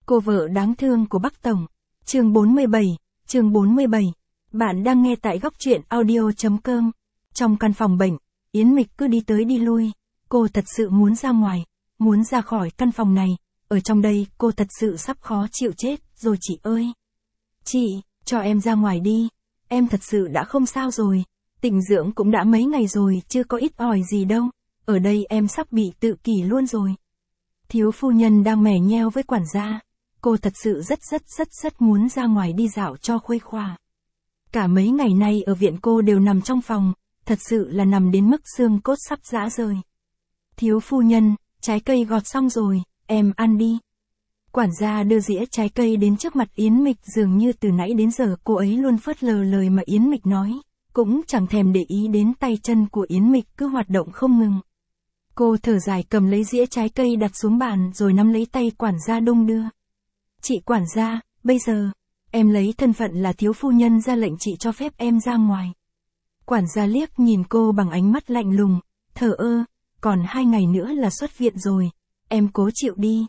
Cô vợ đáng thương của Bắc Tổng. Chương 47, chương 47. Bạn đang nghe tại góc truyện audio.com. Trong căn phòng bệnh, Yến Mịch cứ đi tới đi lui. Cô thật sự muốn ra ngoài, muốn ra khỏi căn phòng này. Ở trong đây cô thật sự sắp khó chịu chết rồi chị ơi. Chị, cho em ra ngoài đi. Em thật sự đã không sao rồi. Tĩnh dưỡng cũng đã mấy ngày rồi, chưa có ít ỏi gì đâu. Ở đây em sắp bị tự kỷ luôn rồi. Thiếu phu nhân đang mè nheo với quản gia. Cô thật sự rất muốn ra ngoài đi dạo cho khuây khỏa. Cả mấy ngày nay ở viện cô đều nằm trong phòng, thật sự là nằm đến mức xương cốt sắp rã rời. Thiếu phu nhân, trái cây gọt xong rồi, em ăn đi. Quản gia đưa dĩa trái cây đến trước mặt Yến Mịch, dường như từ nãy đến giờ cô ấy luôn phớt lờ lời mà Yến Mịch nói, cũng chẳng thèm để ý đến tay chân của Yến Mịch cứ hoạt động không ngừng. Cô thở dài cầm lấy dĩa trái cây đặt xuống bàn rồi nắm lấy tay quản gia đung đưa. Chị quản gia, bây giờ, em lấy thân phận là thiếu phu nhân ra lệnh chị cho phép em ra ngoài. Quản gia liếc nhìn cô bằng ánh mắt lạnh lùng, thờ ơ, còn 2 ngày nữa là xuất viện rồi, em cố chịu đi.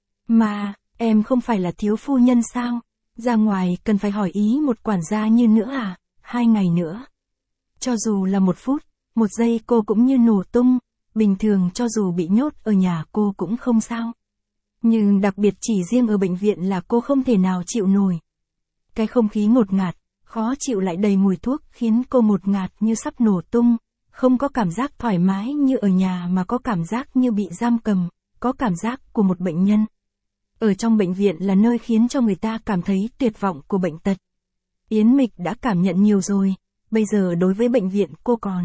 Mà, em không phải là thiếu phu nhân sao? Ra ngoài cần phải hỏi ý một quản gia như nữa à? 2 ngày nữa. Cho dù là 1 phút, 1 giây cô cũng như nổ tung, bình thường cho dù bị nhốt ở nhà cô cũng không sao. Nhưng đặc biệt chỉ riêng ở bệnh viện là cô không thể nào chịu nổi. Cái không khí ngột ngạt, khó chịu lại đầy mùi thuốc khiến cô ngột ngạt như sắp nổ tung, không có cảm giác thoải mái như ở nhà mà có cảm giác như bị giam cầm, có cảm giác của một bệnh nhân. Ở trong bệnh viện là nơi khiến cho người ta cảm thấy tuyệt vọng của bệnh tật. Yến Mịch đã cảm nhận nhiều rồi, bây giờ đối với bệnh viện cô còn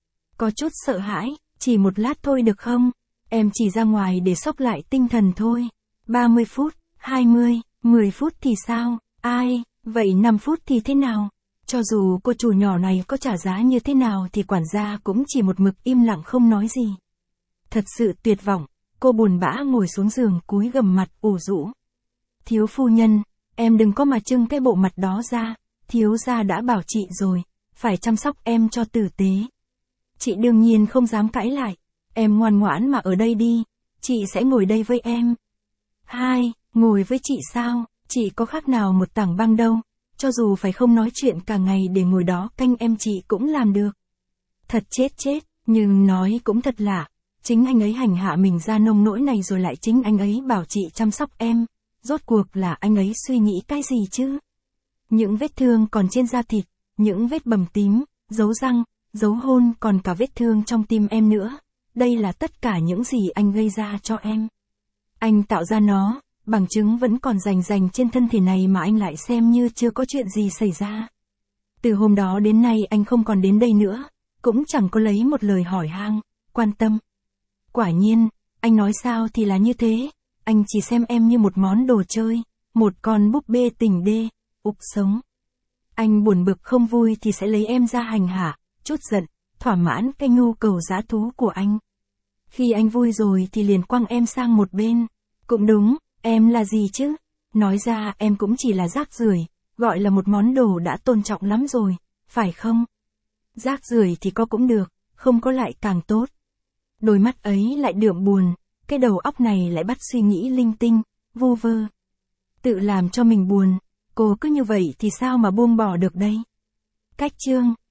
có chút sợ hãi, chỉ 1 lát thôi được không? Em chỉ ra ngoài để xốc lại tinh thần thôi. 30 phút, 20, 10 phút thì sao? Ai, vậy 5 phút thì thế nào? Cho dù cô chủ nhỏ này có trả giá như thế nào thì quản gia cũng chỉ một mực im lặng không nói gì. Thật sự tuyệt vọng, cô buồn bã ngồi xuống giường cúi gằm mặt ủ rũ. Thiếu phu nhân, em đừng có mà trưng cái bộ mặt đó ra, thiếu gia đã bảo chị rồi, phải chăm sóc em cho tử tế. Chị đương nhiên không dám cãi lại. Em ngoan ngoãn mà ở đây đi, chị sẽ ngồi đây với em. Ngồi với chị sao, chị có khác nào một tảng băng đâu, cho dù phải không nói chuyện cả ngày để ngồi đó canh em chị cũng làm được. Thật chết, nhưng nói cũng thật lạ, chính anh ấy hành hạ mình ra nông nỗi này rồi lại chính anh ấy bảo chị chăm sóc em, rốt cuộc là anh ấy suy nghĩ cái gì chứ? Những vết thương còn trên da thịt, những vết bầm tím, dấu răng, dấu hôn còn cả vết thương trong tim em nữa. Đây là tất cả những gì anh gây ra cho em. Anh tạo ra nó, bằng chứng vẫn còn rành trên thân thể này mà anh lại xem như chưa có chuyện gì xảy ra. Từ hôm đó đến nay anh không còn đến đây nữa, cũng chẳng có lấy một lời hỏi han, quan tâm. Quả nhiên, anh nói sao thì là như thế, anh chỉ xem em như một món đồ chơi, một con búp bê tình đê, ục sống. Anh buồn bực không vui thì sẽ lấy em ra hành hạ, chút giận, thỏa mãn cái nhu cầu dã thú của anh. Khi anh vui rồi thì liền quăng em sang một bên. Cũng đúng, em là gì chứ? Nói ra em cũng chỉ là rác rưởi, gọi là một món đồ đã tôn trọng lắm rồi, phải không? Rác rưởi thì có cũng được, không có lại càng tốt. Đôi mắt ấy lại đượm buồn, cái đầu óc này lại bắt suy nghĩ linh tinh, vu vơ. Tự làm cho mình buồn, cô cứ như vậy thì sao mà buông bỏ được đây? Cách chương